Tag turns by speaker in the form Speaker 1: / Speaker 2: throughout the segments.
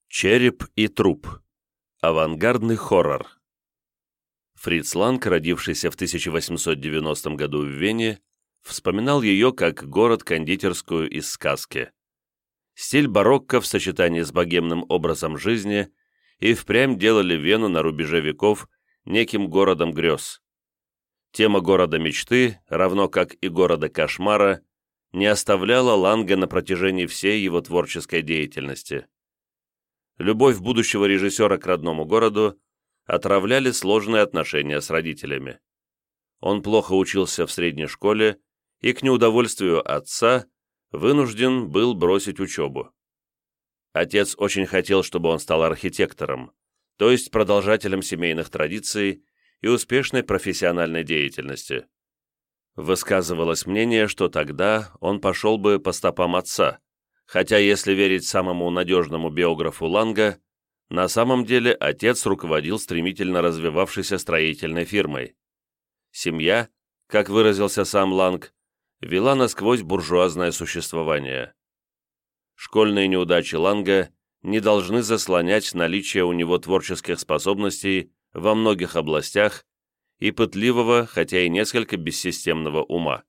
Speaker 1: Череп и труп. Авангардный хоррор. Фриц Ланг, родившийся в 1890 году в Вене, вспоминал ее как город-кондитерскую из сказки. Стиль барокко в сочетании с богемным образом жизни и впрямь делали Вену на рубеже веков неким городом грез. Тема города мечты, равно как и города кошмара, не оставляла Ланга на протяжении всей его творческой деятельности. Любовь будущего режиссера к родному городу отравляли сложные отношения с родителями. Он плохо учился в средней школе и, к неудовольствию отца, вынужден был бросить учебу. Отец очень хотел, чтобы он стал архитектором, то есть продолжателем семейных традиций и успешной профессиональной деятельности. Высказывалось мнение, что тогда он пошел бы по стопам отца, хотя, если верить самому надежному биографу Ланга, на самом деле отец руководил стремительно развивавшейся строительной фирмой. Семья, как выразился сам Ланг, вела насквозь буржуазное существование. Школьные неудачи Ланга не должны заслонять наличие у него творческих способностей во многих областях и пытливого, хотя и несколько бессистемного ума.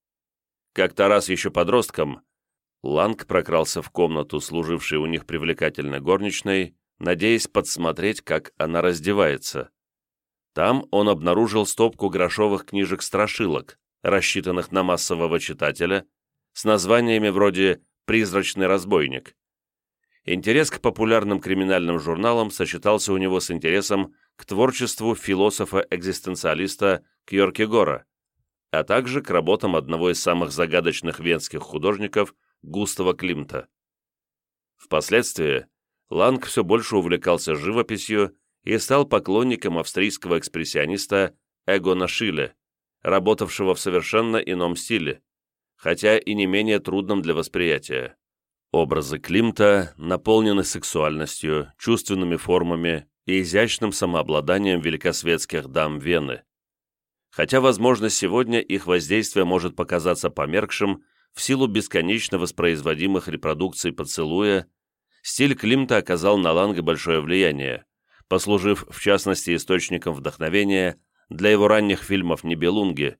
Speaker 1: Как-то раз еще подростком Ланг прокрался в комнату, служившей у них привлекательной горничной, надеясь подсмотреть, как она раздевается. Там он обнаружил стопку грошовых книжек-страшилок, рассчитанных на массового читателя, с названиями вроде «Призрачный разбойник». Интерес к популярным криминальным журналам сочетался у него с интересом к творчеству философа-экзистенциалиста Кьеркегора, а также к работам одного из самых загадочных венских художников Густава Климта. Впоследствии Ланг все больше увлекался живописью и стал поклонником австрийского экспрессиониста Эгона Шилле, работавшего в совершенно ином стиле, хотя и не менее трудном для восприятия. Образы Климта наполнены сексуальностью, чувственными формами и изящным самообладанием великосветских дам Вены. Хотя, возможно, сегодня их воздействие может показаться померкшим в силу бесконечно воспроизводимых репродукций поцелуя, стиль Климта оказал на Ланга большое влияние, послужив, в частности, источником вдохновения для его ранних фильмов «Нибелунги»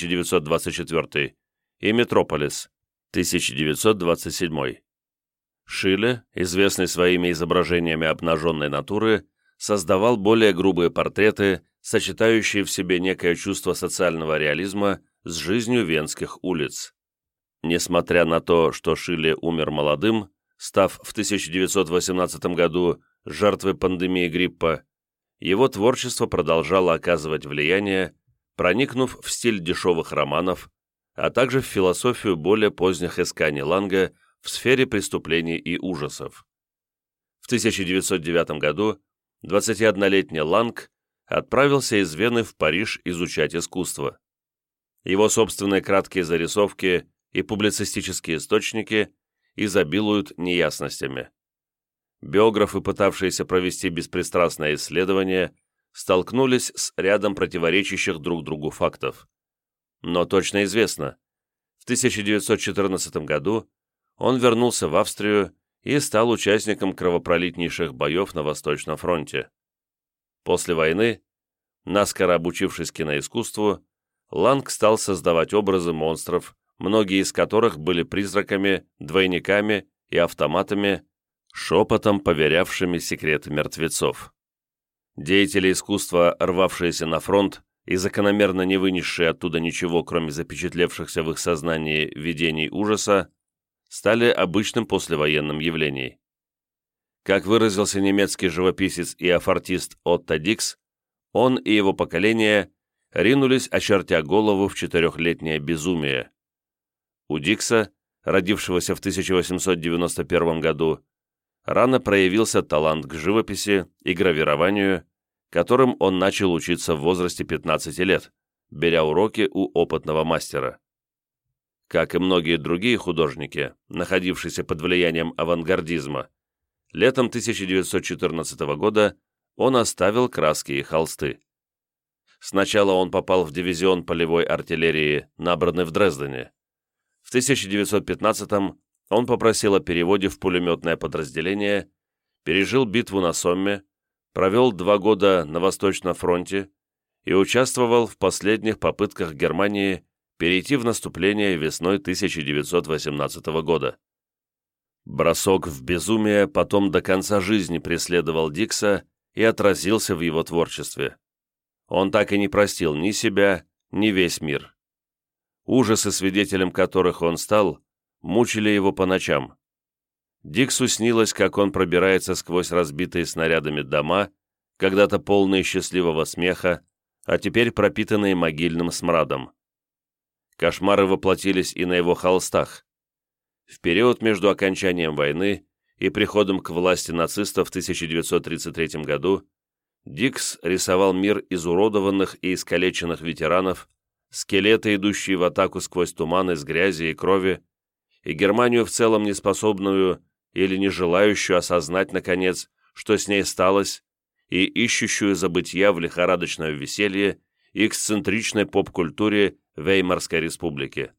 Speaker 1: 1924 и «Метрополис» 1927. Шилле, известный своими изображениями обнаженной натуры, создавал более грубые портреты, сочетающие в себе некое чувство социального реализма с жизнью венских улиц. Несмотря на то, что Шилле умер молодым, став в 1918 году жертвой пандемии гриппа, его творчество продолжало оказывать влияние, проникнув в стиль дешевых романов, а также в философию более поздних исканий Ланга в сфере преступлений и ужасов. В 1909 году 21-летний Ланг отправился из Вены в Париж изучать искусство. Его собственные краткие зарисовки и публицистические источники изобилуют неясностями. Биографы, пытавшиеся провести беспристрастное исследование, столкнулись с рядом противоречащих друг другу фактов. Но точно известно, в 1914 году он вернулся в Австрию и стал участником кровопролитнейших боев на Восточном фронте. После войны, наскоро обучившись киноискусству, Ланг стал создавать образы монстров, многие из которых были призраками, двойниками и автоматами, шепотом поверявшими секреты мертвецов. Деятели искусства, рвавшиеся на фронт и закономерно не вынесшие оттуда ничего, кроме запечатлевшихся в их сознании видений ужаса, стали обычным послевоенным явлением. Как выразился немецкий живописец и афортист Отто Дикс, он и его поколение ринулись, очертя голову, в 4-летнее безумие. У Дикса, родившегося в 1891 году, рано проявился талант к живописи и гравированию, которым он начал учиться в возрасте 15 лет, беря уроки у опытного мастера. Как и многие другие художники, находившиеся под влиянием авангардизма, летом 1914 года он оставил краски и холсты. Сначала он попал в дивизион полевой артиллерии, набранный в Дрездене. В 1915 он попросил о переводе в пулеметное подразделение, пережил битву на Сомме, провел 2 года на Восточном фронте и участвовал в последних попытках Германии перейти в наступление весной 1918 года. Бросок в безумие потом до конца жизни преследовал Дикса и отразился в его творчестве. Он так и не простил ни себя, ни весь мир. Ужасы, свидетелем которых он стал, мучили его по ночам. Диксу снилось, как он пробирается сквозь разбитые снарядами дома, когда-то полные счастливого смеха, а теперь пропитанные могильным смрадом. Кошмары воплотились и на его холстах. В период между окончанием войны и приходом к власти нацистов в 1933 году Дикс рисовал мир изуродованных и искалеченных ветеранов, скелеты, идущие в атаку сквозь туман из грязи и крови, и Германию в целом неспособную или не желающую осознать, наконец, что с ней сталось, и ищущую забытья в лихорадочном веселье и эксцентричной поп-культуре Веймарской республики.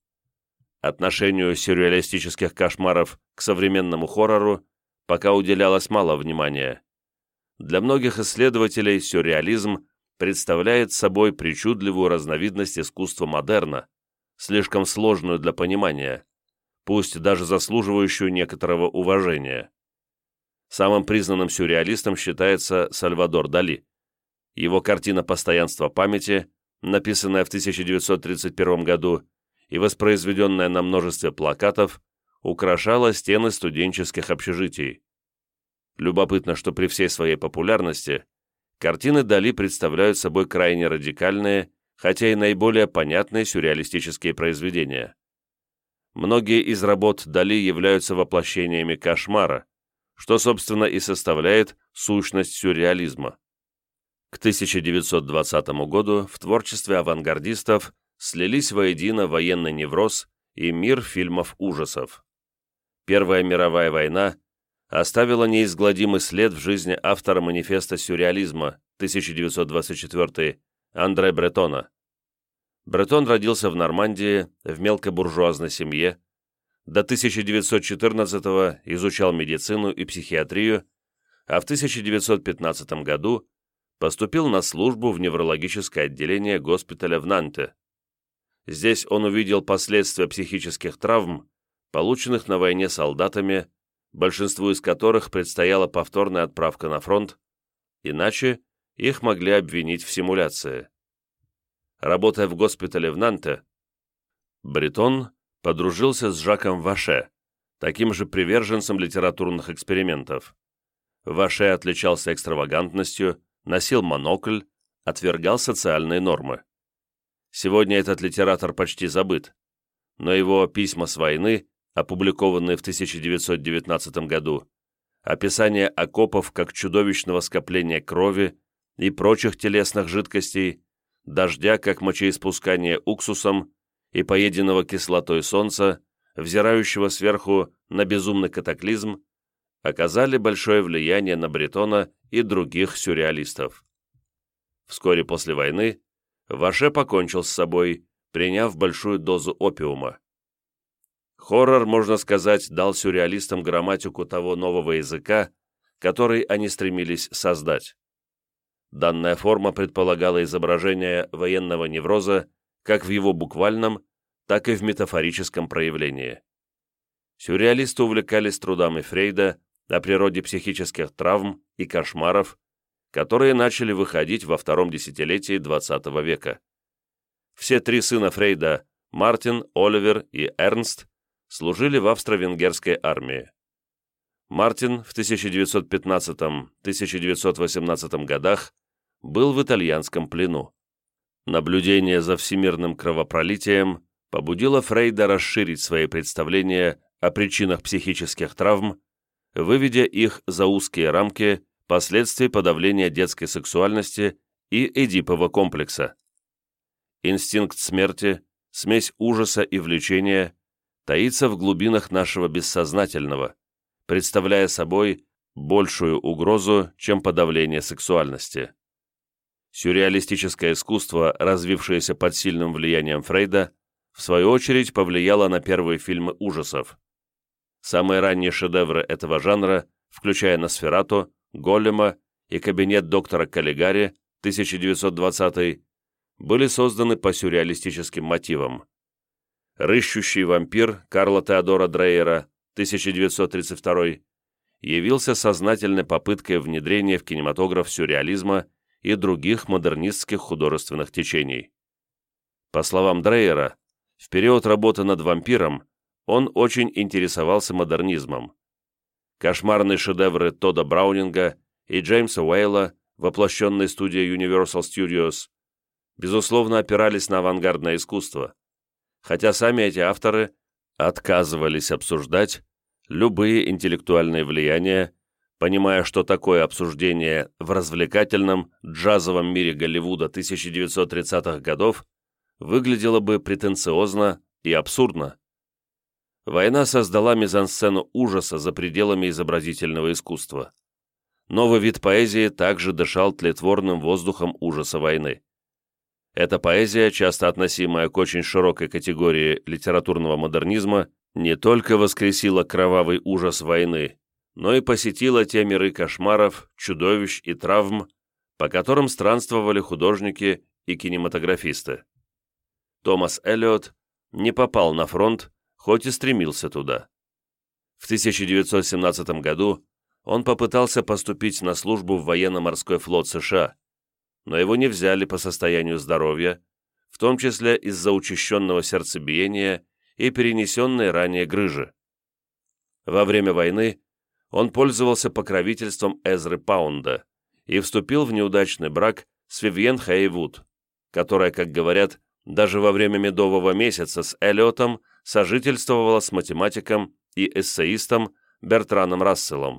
Speaker 1: Отношению сюрреалистических кошмаров к современному хоррору пока уделялось мало внимания. Для многих исследователей сюрреализм представляет собой причудливую разновидность искусства модерна, слишком сложную для понимания, пусть даже заслуживающую некоторого уважения. Самым признанным сюрреалистом считается Сальвадор Дали. Его картина «Постоянство памяти», написанная в 1931 году и воспроизведенная на множестве плакатов, украшала стены студенческих общежитий. Любопытно, что при всей своей популярности картины Дали представляют собой крайне радикальные, хотя и наиболее понятные сюрреалистические произведения. Многие из работ Дали являются воплощениями кошмара, что, собственно, и составляет сущность сюрреализма. К 1920 году в творчестве авангардистов слились воедино военный невроз и мир фильмов ужасов. Первая мировая война оставила неизгладимый след в жизни автора манифеста сюрреализма 1924 Андре Бретона. Бретон родился в Нормандии в мелкобуржуазной семье, до 1914-го изучал медицину и психиатрию, а в 1915 году поступил на службу в неврологическое отделение госпиталя в Нанте. Здесь он увидел последствия психических травм, полученных на войне солдатами, большинству из которых предстояла повторная отправка на фронт, иначе их могли обвинить в симуляции. Работая в госпитале в Нанте, Бретон подружился с Жаком Ваше, таким же приверженцем литературных экспериментов. Ваше отличался экстравагантностью, носил монокль, отвергал социальные нормы. Сегодня этот литератор почти забыт, но его «Письма с войны», опубликованные в 1919 году, описание окопов как чудовищного скопления крови и прочих телесных жидкостей, дождя как мочеиспускание уксусом и поеденного кислотой солнца, взирающего сверху на безумный катаклизм, оказали большое влияние на Бретона и других сюрреалистов. Вскоре после войны Ваше покончил с собой, приняв большую дозу опиума. Хоррор, можно сказать, дал сюрреалистам грамматику того нового языка, который они стремились создать. Данная форма предполагала изображение военного невроза как в его буквальном, так и в метафорическом проявлении. Сюрреалисты увлекались трудами Фрейда о природе психических травм и кошмаров, которые начали выходить во втором десятилетии XX века. Все 3 сына Фрейда, Мартин, Оливер и Эрнст, служили в австро-венгерской армии. Мартин в 1915-1918 годах был в итальянском плену. Наблюдение за всемирным кровопролитием побудило Фрейда расширить свои представления о причинах психических травм, выведя их за узкие рамки последствий подавления детской сексуальности и эдипового комплекса. Инстинкт смерти, смесь ужаса и влечения, таится в глубинах нашего бессознательного, представляя собой большую угрозу, чем подавление сексуальности. Сюрреалистическое искусство, развившееся под сильным влиянием Фрейда, в свою очередь повлияло на первые фильмы ужасов. Самые ранние шедевры этого жанра включая Носферату, Голема и кабинет доктора Каллигари, 1920, были созданы по сюрреалистическим мотивам. «Рыщущий вампир» Карла Теодора Дрейера, 1932, явился сознательной попыткой внедрения в кинематограф сюрреализма и других модернистских художественных течений. По словам Дрейера, в период работы над «Вампиром» он очень интересовался модернизмом. Кошмарные шедевры Тодда Браунинга и Джеймса Уэйла, воплощенные студией Universal Studios, безусловно, опирались на авангардное искусство, хотя сами эти авторы отказывались обсуждать любые интеллектуальные влияния, понимая, что такое обсуждение в развлекательном джазовом мире Голливуда 1930-х годов выглядело бы претенциозно и абсурдно. Война создала мизансцену ужаса за пределами изобразительного искусства. Новый вид поэзии также дышал тлетворным воздухом ужаса войны. Эта поэзия, часто относимая к очень широкой категории литературного модернизма, не только воскресила кровавый ужас войны, но и посетила те миры кошмаров, чудовищ и травм, по которым странствовали художники и кинематографисты. Томас Эллиот не попал на фронт, хоть и стремился туда. В 1917 году он попытался поступить на службу в военно-морской флот США, но его не взяли по состоянию здоровья, в том числе из-за учащенного сердцебиения и перенесенной ранее грыжи. Во время войны он пользовался покровительством Эзры Паунда и вступил в неудачный брак с Вивьен Хейвуд, которая, как говорят, даже во время медового месяца с Эллиотом сожительствовала с математиком и эссеистом Бертраном Расселом.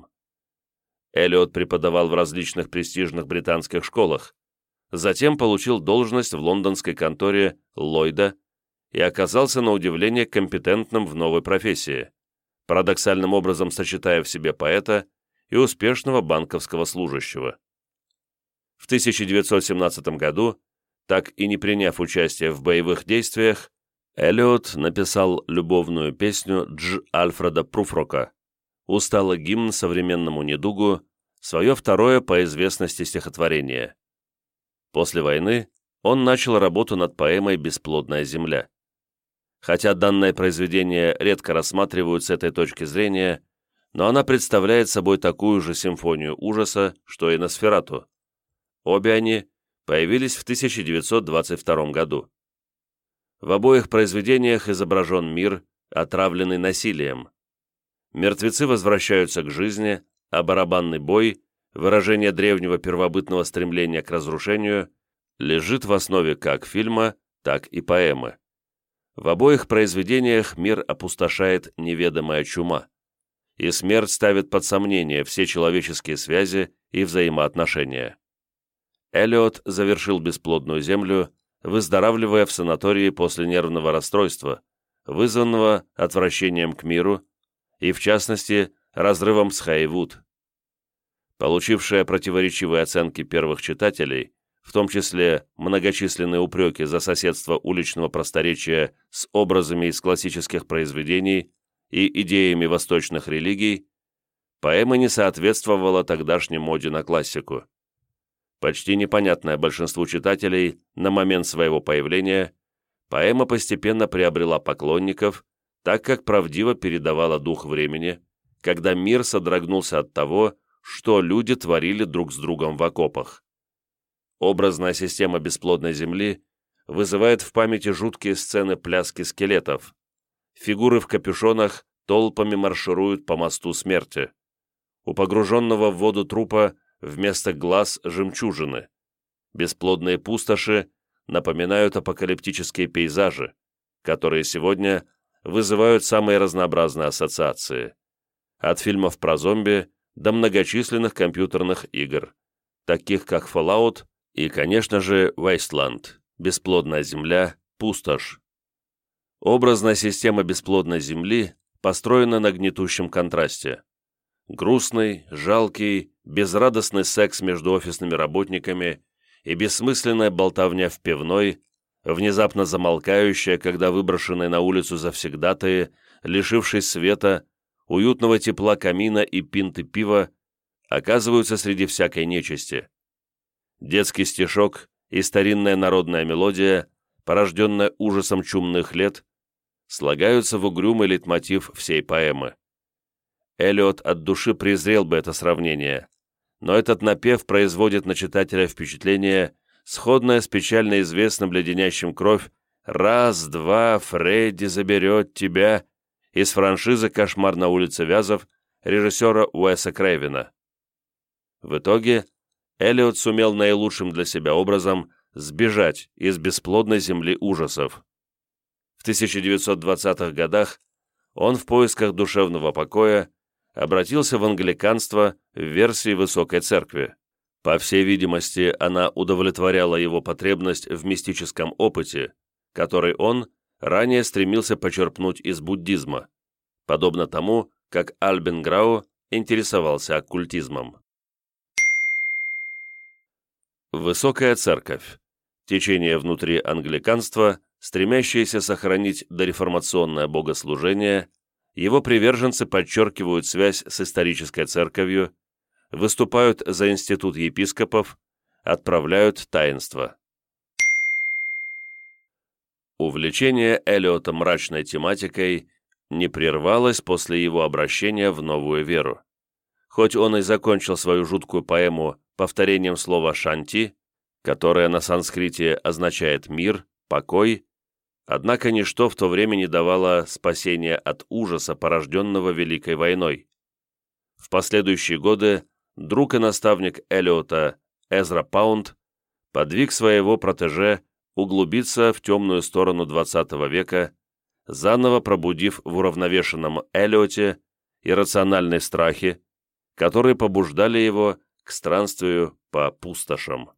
Speaker 1: Эллиот преподавал в различных престижных британских школах, затем получил должность в лондонской конторе Ллойда и оказался на удивление компетентным в новой профессии, парадоксальным образом сочетая в себе поэта и успешного банковского служащего. В 1917 году, так и не приняв участие в боевых действиях, Эллиот написал любовную песню Дж. Альфреда Пруфрока, усталый гимн современному недугу, свое второе по известности стихотворение. После войны он начал работу над поэмой «Бесплодная земля». Хотя данное произведение редко рассматривают с этой точки зрения, но она представляет собой такую же симфонию ужаса, что и «Носферату». Обе они появились в 1922 году. В обоих произведениях изображен мир, отравленный насилием. Мертвецы возвращаются к жизни, а барабанный бой, выражение древнего первобытного стремления к разрушению, лежит в основе как фильма, так и поэмы. В обоих произведениях мир опустошает неведомая чума, и смерть ставит под сомнение все человеческие связи и взаимоотношения. Эллиот завершил «Бесплодную землю», выздоравливая в санатории после нервного расстройства, вызванного отвращением к миру и, в частности, разрывом с Хейвуд. Получившая противоречивые оценки первых читателей, в том числе многочисленные упреки за соседство уличного просторечия с образами из классических произведений и идеями восточных религий, поэма не соответствовала тогдашней моде на классику. Почти непонятная большинству читателей на момент своего появления, поэма постепенно приобрела поклонников, так как правдиво передавала дух времени, когда мир содрогнулся от того, что люди творили друг с другом в окопах. Образная система бесплодной земли вызывает в памяти жуткие сцены пляски скелетов. Фигуры в капюшонах толпами маршируют по мосту смерти. У погруженного в воду трупа вместо глаз жемчужины. Бесплодные пустоши напоминают апокалиптические пейзажи, которые сегодня вызывают самые разнообразные ассоциации. От фильмов про зомби до многочисленных компьютерных игр, таких как Fallout и, конечно же, Wasteland, бесплодная земля, пустошь. Образная система бесплодной земли построена на гнетущем контрасте. Грустный, жалкий, безрадостный секс между офисными работниками и бессмысленная болтовня в пивной, внезапно замолкающая, когда выброшенные на улицу завсегдатаи, лишившись света, уютного тепла камина и пинты пива оказываются среди всякой нечисти. Детский стишок и старинная народная мелодия, порожденная ужасом чумных лет, слагаются в угрюмый лейтмотив всей поэмы. Эллиот от души презрел бы это сравнение, но этот напев производит на читателя впечатление, сходное с печально известным леденящим кровь «Раз, два, Фредди заберет тебя» из франшизы «Кошмар на улице Вязов» режиссера Уэса Крейвена. В итоге Эллиот сумел наилучшим для себя образом сбежать из бесплодной земли ужасов. В 1920-х годах он в поисках душевного покоя обратился в англиканство в версии Высокой Церкви. По всей видимости, она удовлетворяла его потребность в мистическом опыте, который он ранее стремился почерпнуть из буддизма, подобно тому, как Альбин Грау интересовался оккультизмом. Высокая Церковь – течение внутри англиканства, стремящееся сохранить дореформационное богослужение. Его приверженцы подчеркивают связь с исторической церковью, выступают за институт епископов, отправляют таинства. Увлечение Эллиота мрачной тематикой не прервалось после его обращения в новую веру. Хоть он и закончил свою жуткую поэму повторением слова «шанти», которое на санскрите означает «мир», «покой», однако ничто в то время не давало спасения от ужаса, порожденного Великой войной. В последующие годы друг и наставник Эллиота Эзра Паунд подвиг своего протеже углубиться в темную сторону XX века, заново пробудив в уравновешенном Эллиоте иррациональные страхи, которые побуждали его к странствию по пустошам.